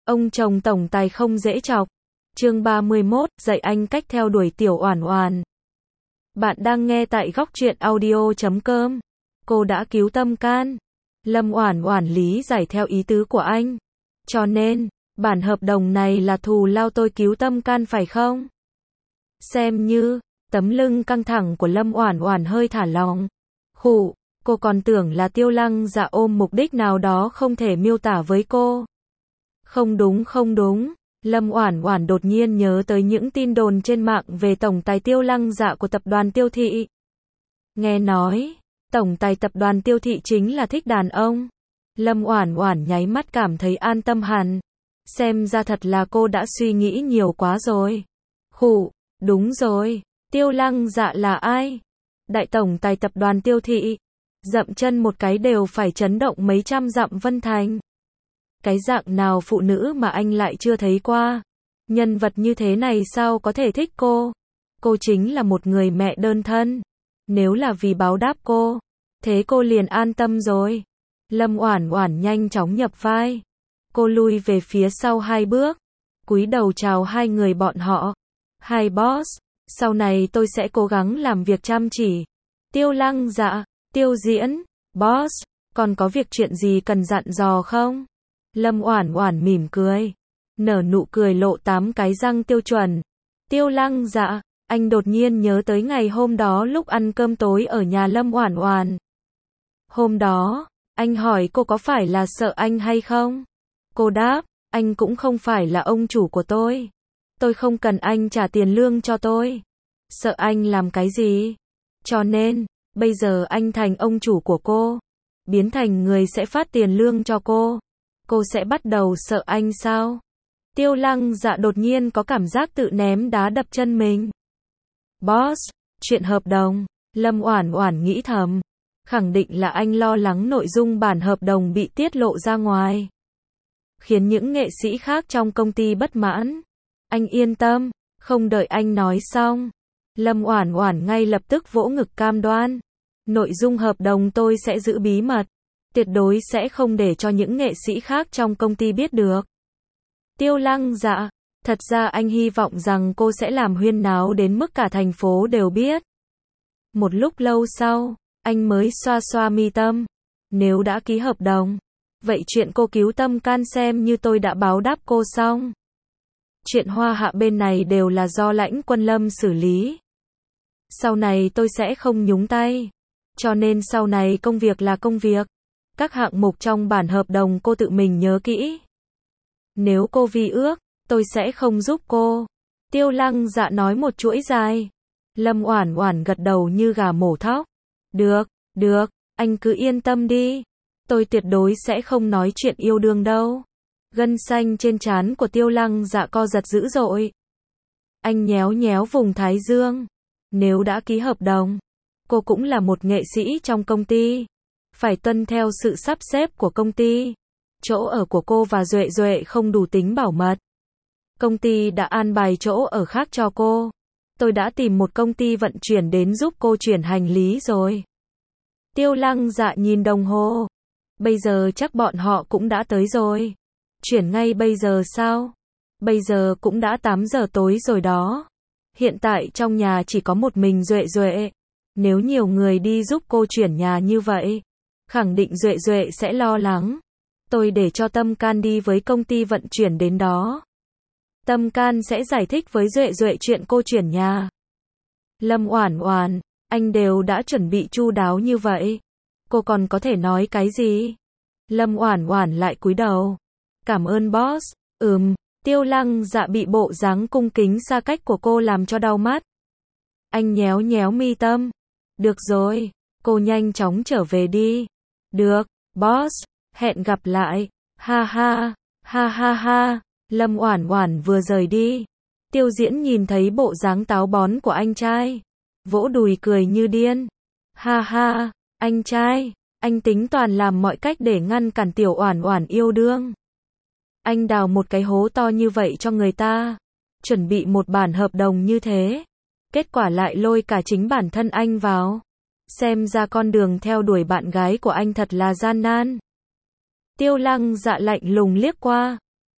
Ông chồng tổng tài không dễ chọc. Chương 31, dạy anh cách theo đuổi Tiểu Oản Oản. Bạn đang nghe tại Góc Truyện Audio.com. Cô đã cứu tâm can. Lâm Oản Oản lý giải theo ý tứ của anh. Cho nên, bản hợp đồng này là thù lao tôi cứu tâm can phải không? Xem như, tấm lưng căng thẳng của Lâm Oản Oản hơi thả lỏng. Khụ, cô còn tưởng là Tiêu Lăng Dạ ôm mục đích nào đó không thể miêu tả với cô. Không đúng không đúng, Lâm Oản Oản đột nhiên nhớ tới những tin đồn trên mạng về tổng tài Tiêu Lăng Dạ của tập đoàn Tiêu Thị. Nghe nói, tổng tài tập đoàn Tiêu Thị chính là thích đàn ông. Lâm Oản Oản nháy mắt cảm thấy an tâm hẳn. Xem ra thật là cô đã suy nghĩ nhiều quá rồi. Khụ, đúng rồi, Tiêu Lăng Dạ là ai? Đại tổng tài tập đoàn Tiêu Thị. Dậm chân một cái đều phải chấn động mấy trăm dặm Vân Thành. Cái dạng nào phụ nữ mà anh lại chưa thấy qua? Nhân vật như thế này sao có thể thích cô? Cô chính là một người mẹ đơn thân. Nếu là vì báo đáp cô, thế cô liền an tâm rồi. Lâm Oản Oản nhanh chóng nhập vai. Cô lui về phía sau 2 bước, cúi đầu chào hai người bọn họ. Hai boss, sau này tôi sẽ cố gắng làm việc chăm chỉ. Tiêu Lăng Dạ, Tiêu Diễn, boss, còn có việc chuyện gì cần dặn dò không? Lâm Oản Oản mỉm cười, nở nụ cười lộ 8 cái răng tiêu chuẩn. Tiêu Lăng Dạ, anh đột nhiên nhớ tới ngày hôm đó lúc ăn cơm tối ở nhà Lâm Oản Oản. Hôm đó, anh hỏi cô có phải là sợ anh hay không? Cô đáp, anh cũng không phải là ông chủ của tôi. Tôi không cần anh trả tiền lương cho tôi. Sợ anh làm cái gì? Cho nên, bây giờ anh thành ông chủ của cô, biến thành người sẽ phát tiền lương cho cô. Cô sẽ bắt đầu sợ anh sao? Tiêu Lăng Dạ đột nhiên có cảm giác tự ném đá đập chân mình. Boss, chuyện hợp đồng, Lâm Oản Oản nghĩ thầm. Khẳng định là anh lo lắng nội dung bản hợp đồng bị tiết lộ ra ngoài, khiến những nghệ sĩ khác trong công ty bất mãn. Anh yên tâm, không đợi anh nói xong, Lâm Oản Oản ngay lập tức vỗ ngực cam đoan. Nội dung hợp đồng tôi sẽ giữ bí mật, tuyệt đối sẽ không để cho những nghệ sĩ khác trong công ty biết được. Tiêu Lăng Dạ, thật ra anh hy vọng rằng cô sẽ làm huyên náo đến mức cả thành phố đều biết. Một lúc lâu sau, anh mới xoa xoa mi tâm. Nếu đã ký hợp đồng, vậy chuyện cô cứu tâm can xem như tôi đã báo đáp cô xong. Chuyện Hoa Hạ bên này đều là do Lãnh Quân Lâm xử lý. Sau này tôi sẽ không nhúng tay. Cho nên sau này công việc là công việc. Các hạng mục trong bản hợp đồng cô tự mình nhớ kỹ. Nếu cô vi ước, tôi sẽ không giúp cô. Tiêu Lăng Dạ nói một chuỗi dài. Lâm Oản Oản gật đầu như gà mổ thóc. Được, được, anh cứ yên tâm đi. Tôi tuyệt đối sẽ không nói chuyện yêu đương đâu. Gân xanh trên trán của Tiêu Lăng Dạ co giật dữ dội. Anh nhéo nhéo vùng thái dương. Nếu đã ký hợp đồng, cô cũng là một nghệ sĩ trong công ty, phải tuân theo sự sắp xếp của công ty. Chỗ ở của cô và Duệ Duệ không đủ tính bảo mật. Công ty đã an bài chỗ ở khác cho cô. Tôi đã tìm một công ty vận chuyển đến giúp cô chuyển hành lý rồi. Tiêu Lăng Dạ nhìn đồng hồ. Bây giờ chắc bọn họ cũng đã tới rồi. Chuyển ngay bây giờ sao? Bây giờ cũng đã 8 giờ tối rồi đó. Hiện tại trong nhà chỉ có một mình Duệ Duệ. Nếu nhiều người đi giúp cô chuyển nhà như vậy, khẳng định Duệ Duệ sẽ lo lắng. Tôi để cho Tâm Can đi với công ty vận chuyển đến đó. Tâm Can sẽ giải thích với Duệ Duệ chuyện cô chuyển nhà. Lâm Oản Oản, anh đều đã chuẩn bị chu đáo như vậy. Cô còn có thể nói cái gì? Lâm Oản Oản lại cúi đầu. Cảm ơn boss. Tiêu Lăng Dạ bị bộ dáng cung kính xa cách của cô làm cho đau mắt. Anh nhéo nhéo mi tâm. Được rồi, cô nhanh chóng trở về đi. Được, boss, hẹn gặp lại. Ha ha, ha ha ha. Lâm Oản Oản vừa rời đi. Tiêu Diễn nhìn thấy bộ dáng táo bón của anh trai, vỗ đùi cười như điên. Ha ha, anh trai, anh tính toàn làm mọi cách để ngăn cản Tiểu Oản Oản yêu đương. Anh đào một cái hố to như vậy cho người ta, chuẩn bị một bản hợp đồng như thế, kết quả lại lôi cả chính bản thân anh vào. Xem ra con đường theo đuổi bạn gái của anh thật là gian nan. Tiêu Lăng Dạ lạnh lùng liếc qua.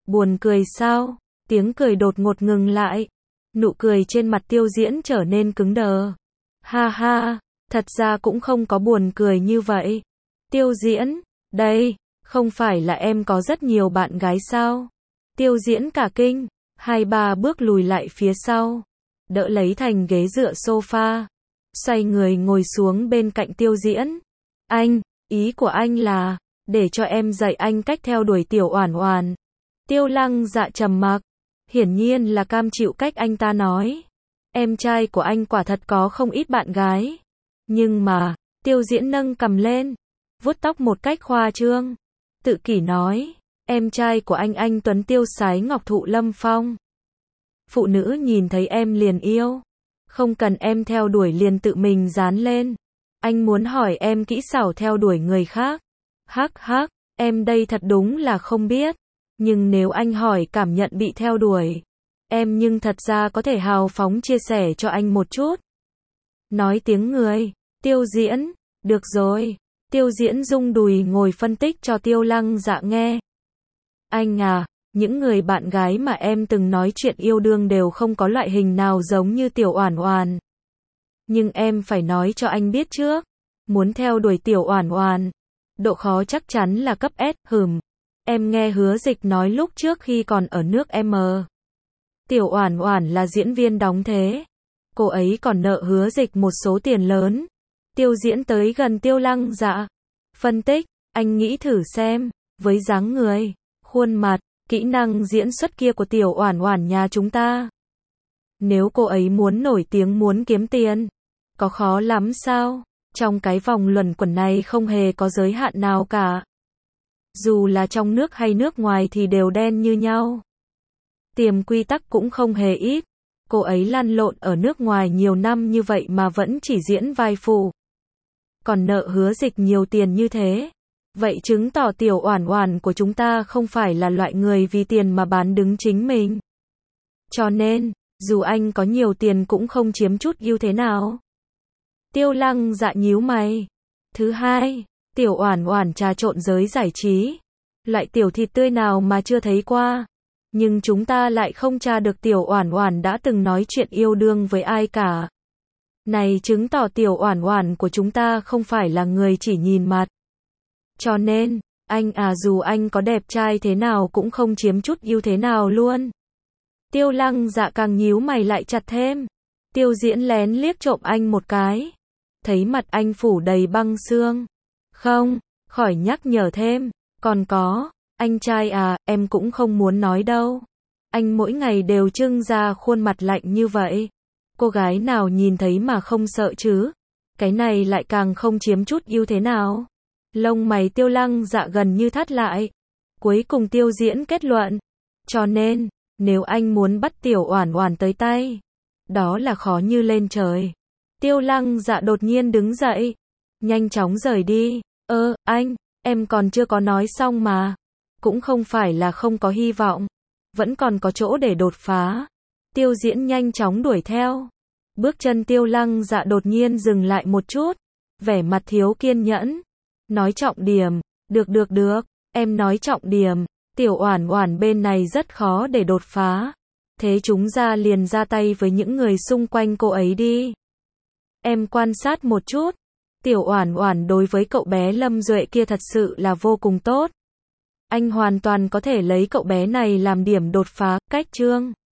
Buồn cười sao? Tiếng cười đột ngột ngừng lại. Nụ cười trên mặt Tiêu Diễn trở nên cứng đờ. Ha ha, thật ra cũng không có buồn cười như vậy. Tiêu Diễn, đây, không phải là em có rất nhiều bạn gái sao? Tiêu Diễn cả kinh, 2-3 bước lùi lại phía sau, đỡ lấy thành ghế dựa sofa, xoay người ngồi xuống bên cạnh Tiêu Diễn. Anh, ý của anh là, để cho em dạy anh cách theo đuổi Tiểu Oản Oản. Tiêu Lăng Dạ trầm mặc, hiển nhiên là cam chịu cách anh ta nói. Em trai của anh quả thật có không ít bạn gái. Nhưng mà, Tiêu Diễn nâng cằm lên, vuốt tóc một cách khoa trương, tự kỷ nói, em trai của anh tuấn tiêu sái ngọc thụ lâm phong. Phụ nữ nhìn thấy em liền yêu, không cần em theo đuổi liền tự mình dán lên. Anh muốn hỏi em kỹ xảo theo đuổi người khác. Hắc hắc, em đây thật đúng là không biết. Nhưng nếu anh hỏi cảm nhận bị theo đuổi, em nhưng thật ra có thể hào phóng chia sẻ cho anh một chút. Nói tiếng người, Tiêu Diễn, được rồi. Tiêu Diễn rung đùi ngồi phân tích cho Tiêu Lăng Dạ nghe. Anh à, những người bạn gái mà em từng nói chuyện yêu đương đều không có loại hình nào giống như Tiểu Oản Oản. Nhưng em phải nói cho anh biết trước, muốn theo đuổi Tiểu Oản Oản, độ khó chắc chắn là cấp S, Em nghe Hứa Dịch nói lúc trước khi còn ở nước M. Tiểu Oản Oản là diễn viên đóng thế. Cô ấy còn nợ Hứa Dịch một số tiền lớn. Tiêu Diễn tới gần Tiêu Lăng Dạ. Phân tích, anh nghĩ thử xem, với dáng người, khuôn mặt, kỹ năng diễn xuất kia của Tiểu Oản Oản nhà chúng ta. Nếu cô ấy muốn nổi tiếng muốn kiếm tiền, có khó lắm sao? Trong cái vòng luẩn quẩn này không hề có giới hạn nào cả. Dù là trong nước hay nước ngoài thì đều đen như nhau. Tiềm quy tắc cũng không hề ít. Cô ấy lăn lộn ở nước ngoài nhiều năm như vậy mà vẫn chỉ diễn vai phụ. Còn nợ Hứa Dịch nhiều tiền như thế. Vậy chứng tỏ Tiểu Oản Oản của chúng ta không phải là loại người vì tiền mà bán đứng chính mình. Cho nên, dù anh có nhiều tiền cũng không chiếm chút ưu thế nào. Tiêu Lăng Dạ nhíu mày. Thứ hai, Tiểu Oản Oản trà trộn giới giải trí. Loại tiểu thịt tươi nào mà chưa thấy qua. Nhưng chúng ta lại không tra được Tiểu Oản Oản đã từng nói chuyện yêu đương với ai cả. Này chứng tỏ Tiểu Oản Oản của chúng ta không phải là người chỉ nhìn mặt. Cho nên, anh à dù anh có đẹp trai thế nào cũng không chiếm chút ưu thế nào luôn. Tiêu Lăng Dạ càng nhíu mày lại chặt thêm. Tiêu Diễn lén liếc trộm anh một cái. Thấy mặt anh phủ đầy băng xương. Không, khỏi nhắc nhở thêm. Còn có, anh trai à, em cũng không muốn nói đâu. Anh mỗi ngày đều trưng ra khuôn mặt lạnh như vậy. Cô gái nào nhìn thấy mà không sợ chứ? Cái này lại càng không chiếm chút ưu thế nào. Lông mày Tiêu Lăng Dạ gần như thắt lại. Cuối cùng Tiêu Diễn kết luận. Cho nên, nếu anh muốn bắt Tiểu Oản Oản tới tay, đó là khó như lên trời. Tiêu Lăng Dạ đột nhiên đứng dậy, nhanh chóng rời đi. Anh, em còn chưa có nói xong mà. Cũng không phải là không có hy vọng, vẫn còn có chỗ để đột phá. Tiêu Diễn nhanh chóng đuổi theo. Bước chân Tiêu Lăng Dạ đột nhiên dừng lại một chút, vẻ mặt thiếu kiên nhẫn. Nói trọng điểm, được, em nói trọng điểm. Tiểu Oản Oản bên này rất khó để đột phá. Thế chúng ta liền ra tay với những người xung quanh cô ấy đi. Em quan sát một chút. Tiểu Oản Oản đối với cậu bé Lâm Duệ kia thật sự là vô cùng tốt. Anh hoàn toàn có thể lấy cậu bé này làm điểm đột phá. Cách chương